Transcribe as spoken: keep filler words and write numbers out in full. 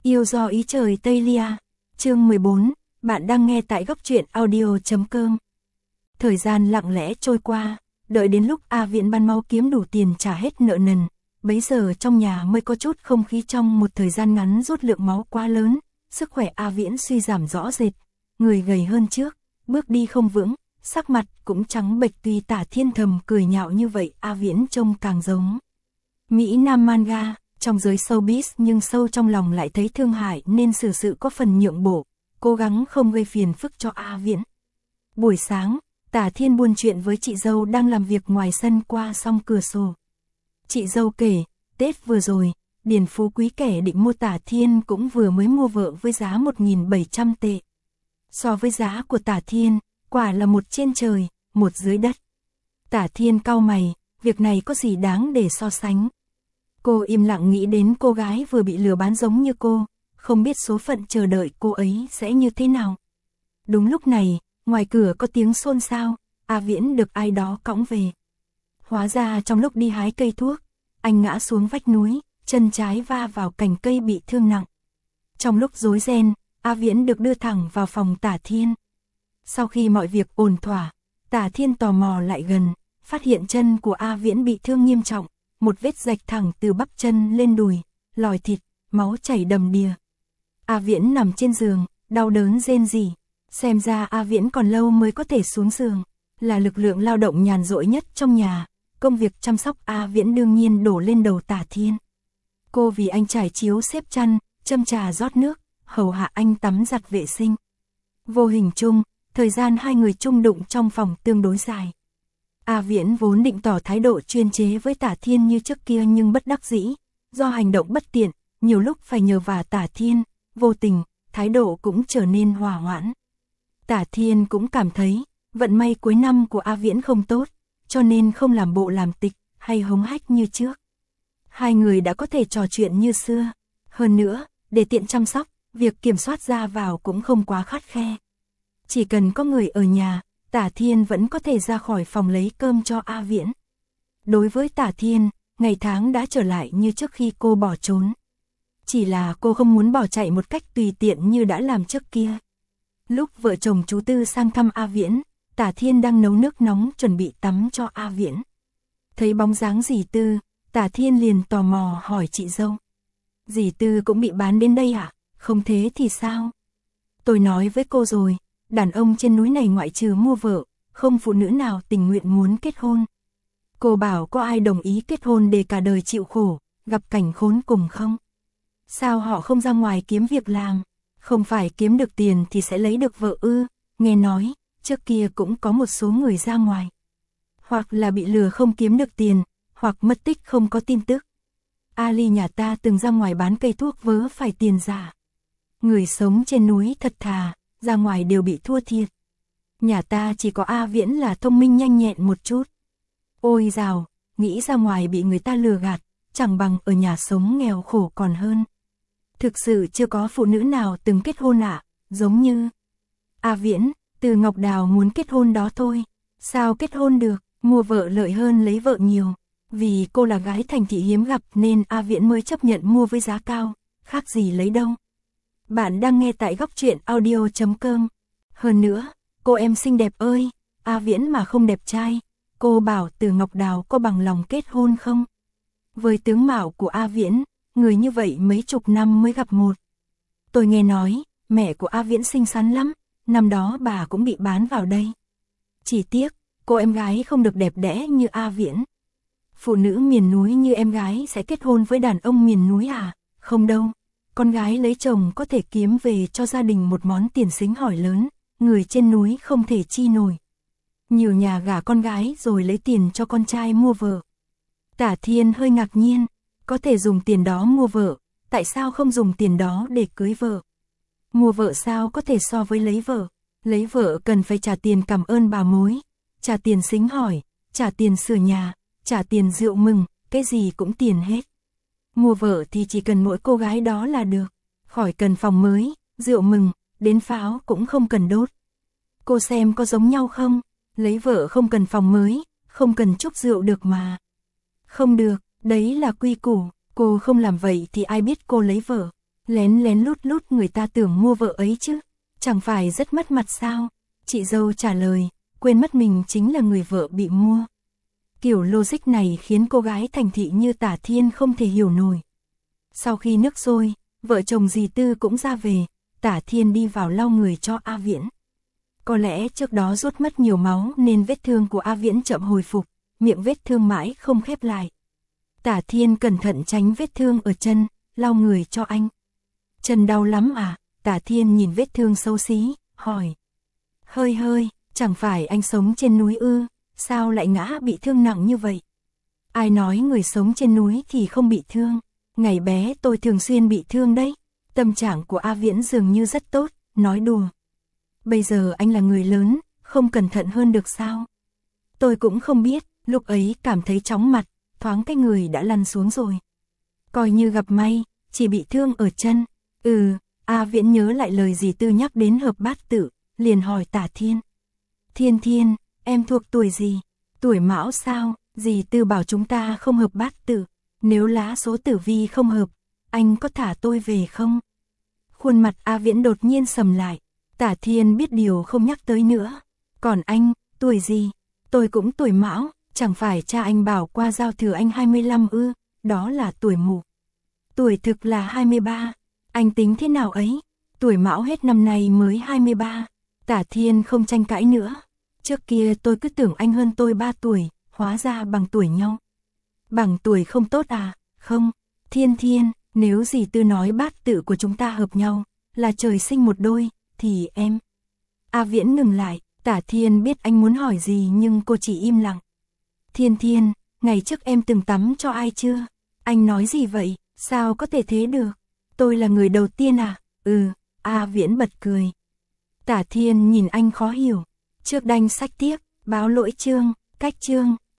Yêu do ý trời Tây Lia, chương mười bốn, bạn đang nghe tại góc truyện audio chấm com. Thời gian lặng lẽ trôi qua, đợi đến lúc A Viễn ban mau kiếm đủ tiền trả hết nợ nần, bấy giờ trong nhà mới có chút không khí. Trong một thời gian ngắn rút lượng máu quá lớn, sức khỏe A Viễn suy giảm rõ rệt, người gầy hơn trước, bước đi không vững, sắc mặt cũng trắng bệch. Tuy Tả Thiên thầm cười nhạo như vậy, A Viễn trông càng giống Mỹ Nam manga trong giới showbiz, nhưng sâu trong lòng lại thấy thương hại nên xử sự có phần nhượng bộ, cố gắng không gây phiền phức cho A Viễn. Buổi sáng, Tả Thiên buôn chuyện với chị dâu đang làm việc ngoài sân qua song cửa sổ. Chị dâu kể, Tết vừa rồi, Điền Phú Quý kẻ định mua Tả Thiên cũng vừa mới mua vợ với giá một nghìn bảy trăm tệ. So với giá của Tả Thiên, quả là một trên trời, một dưới đất. Tả Thiên cau mày, việc này có gì đáng để so sánh. Cô im lặng nghĩ đến cô gái vừa bị lừa bán giống như cô, không biết số phận chờ đợi cô ấy sẽ như thế nào. Đúng lúc này, ngoài cửa có tiếng xôn xao, A Viễn được ai đó cõng về. Hóa ra trong lúc đi hái cây thuốc, anh ngã xuống vách núi, chân trái va vào cành cây bị thương nặng. Trong lúc rối ren, A Viễn được đưa thẳng vào phòng Tả Thiên. Sau khi mọi việc ổn thỏa, Tả Thiên tò mò lại gần, phát hiện chân của A Viễn bị thương nghiêm trọng, một vết rạch thẳng từ bắp chân lên đùi, lòi thịt, máu chảy đầm đìa. A Viễn nằm trên giường, đau đớn rên rỉ. Xem ra A Viễn còn lâu mới có thể xuống giường, là lực lượng lao động nhàn rỗi nhất trong nhà. Công việc chăm sóc A Viễn đương nhiên đổ lên đầu Tả Thiên. Cô vì anh trải chiếu xếp chăn, châm trà rót nước, hầu hạ anh tắm giặt vệ sinh. Vô hình chung, thời gian hai người chung đụng trong phòng tương đối dài. A Viễn vốn định tỏ thái độ chuyên chế với Tả Thiên như trước kia, nhưng bất đắc dĩ, do hành động bất tiện, nhiều lúc phải nhờ vả Tả Thiên, vô tình, thái độ cũng trở nên hòa hoãn. Tả Thiên cũng cảm thấy, vận may cuối năm của A Viễn không tốt, cho nên không làm bộ làm tịch, hay hống hách như trước. Hai người đã có thể trò chuyện như xưa. Hơn nữa, để tiện chăm sóc, việc kiểm soát ra vào cũng không quá khắt khe. Chỉ cần có người ở nhà, Tả Thiên vẫn có thể ra khỏi phòng lấy cơm cho A Viễn. Đối với Tả Thiên, ngày tháng đã trở lại như trước khi cô bỏ trốn. Chỉ là cô không muốn bỏ chạy một cách tùy tiện như đã làm trước kia. Lúc vợ chồng chú Tư sang thăm A Viễn, Tả Thiên đang nấu nước nóng chuẩn bị tắm cho A Viễn. Thấy bóng dáng dì Tư, Tả Thiên liền tò mò hỏi chị dâu. Dì Tư cũng bị bán đến đây à? Không thế thì sao? Tôi nói với cô rồi, đàn ông trên núi này ngoại trừ mua vợ, không phụ nữ nào tình nguyện muốn kết hôn. Cô bảo có ai đồng ý kết hôn để cả đời chịu khổ, gặp cảnh khốn cùng không? Sao họ không ra ngoài kiếm việc làm? Không phải kiếm được tiền thì sẽ lấy được vợ ư? Nghe nói, trước kia cũng có một số người ra ngoài. Hoặc là bị lừa không kiếm được tiền, hoặc mất tích không có tin tức. Ali nhà ta từng ra ngoài bán cây thuốc vớ phải tiền giả. Người sống trên núi thật thà, ra ngoài đều bị thua thiệt. Nhà ta chỉ có A Viễn là thông minh nhanh nhẹn một chút. Ôi dào, nghĩ ra ngoài bị người ta lừa gạt, chẳng bằng ở nhà sống nghèo khổ còn hơn. Thực sự chưa có phụ nữ nào từng kết hôn ạ, à? Giống như A Viễn, Từ Ngọc Đào muốn kết hôn đó thôi. Sao kết hôn được, mua vợ lợi hơn lấy vợ nhiều. Vì cô là gái thành thị hiếm gặp nên A Viễn mới chấp nhận mua với giá cao, khác gì lấy đâu. Bạn đang nghe tại góc truyện audio chấm com. Hơn nữa, cô em xinh đẹp ơi, A Viễn mà không đẹp trai, cô bảo Từ Ngọc Đào có bằng lòng kết hôn không? Với tướng mạo của A Viễn, người như vậy mấy chục năm mới gặp một. Tôi nghe nói, mẹ của A Viễn xinh xắn lắm, năm đó bà cũng bị bán vào đây. Chỉ tiếc, cô em gái không được đẹp đẽ như A Viễn. Phụ nữ miền núi như em gái sẽ kết hôn với đàn ông miền núi à? Không đâu. Con gái lấy chồng có thể kiếm về cho gia đình một món tiền xính hỏi lớn, người trên núi không thể chi nổi. Nhiều nhà gả con gái rồi lấy tiền cho con trai mua vợ. Tả Thiên hơi ngạc nhiên, có thể dùng tiền đó mua vợ, tại sao không dùng tiền đó để cưới vợ? Mua vợ sao có thể so với lấy vợ? Lấy vợ cần phải trả tiền cảm ơn bà mối, trả tiền xính hỏi, trả tiền sửa nhà, trả tiền rượu mừng, cái gì cũng tiền hết. Mua vợ thì chỉ cần mỗi cô gái đó là được, khỏi cần phòng mới, rượu mừng, đến pháo cũng không cần đốt. Cô xem có giống nhau không? Lấy vợ không cần phòng mới, không cần chúc rượu được mà. Không được, đấy là quy củ, cô không làm vậy thì ai biết cô lấy vợ. Lén lén lút lút người ta tưởng mua vợ ấy chứ, chẳng phải rất mất mặt sao? Chị dâu trả lời, quên mất mình chính là người vợ bị mua. Kiểu logic này khiến cô gái thành thị như Tả Thiên không thể hiểu nổi. Sau khi nước sôi, vợ chồng dì Tư cũng ra về, Tả Thiên đi vào lau người cho A Viễn. Có lẽ trước đó rút mất nhiều máu nên vết thương của A Viễn chậm hồi phục, miệng vết thương mãi không khép lại. Tả Thiên cẩn thận tránh vết thương ở chân, lau người cho anh. Chân đau lắm à? Tả Thiên nhìn vết thương xấu xí, hỏi. Hơi hơi, chẳng phải anh sống trên núi ư, sao lại ngã bị thương nặng như vậy? Ai nói người sống trên núi thì không bị thương, ngày bé tôi thường xuyên bị thương đấy. Tâm trạng của A Viễn dường như rất tốt, nói đùa. Bây giờ anh là người lớn, không cẩn thận hơn được sao? Tôi cũng không biết, lúc ấy cảm thấy chóng mặt, thoáng cái người đã lăn xuống rồi. Coi như gặp may, chỉ bị thương ở chân. Ừ, A Viễn nhớ lại lời dì Tư nhắc đến hợp bát tự, liền hỏi Tả Thiên. Thiên Thiên, em thuộc tuổi gì? Tuổi Mão sao? Dì Tư bảo chúng ta không hợp bát tự, nếu lá số tử vi không hợp, anh có thả tôi về không? Khuôn mặt A Viễn đột nhiên sầm lại, Tả Thiên biết điều không nhắc tới nữa. Còn anh, tuổi gì? Tôi cũng tuổi Mão, chẳng phải cha anh bảo qua giao thừa anh hai mươi lăm ư, đó là tuổi mụ. Tuổi thực là hai mươi ba, anh tính thế nào ấy? Tuổi Mão hết năm nay mới hai mươi ba. Tả Thiên không tranh cãi nữa. Trước kia tôi cứ tưởng anh hơn tôi ba tuổi, hóa ra bằng tuổi nhau. Bằng tuổi không tốt à? Không, Thiên Thiên, nếu dì Tư nói bát tự của chúng ta hợp nhau, là trời sinh một đôi, thì em... A Viễn ngừng lại, Tả Thiên biết anh muốn hỏi gì nhưng cô chỉ im lặng. Thiên Thiên, ngày trước em từng tắm cho ai chưa? Anh nói gì vậy? Sao có thể thế được? Tôi là người đầu tiên à? Ừ, A Viễn bật cười. Tả Thiên nhìn anh khó hiểu. Trước đanh sách tiếp, báo lỗi chương, cách chương.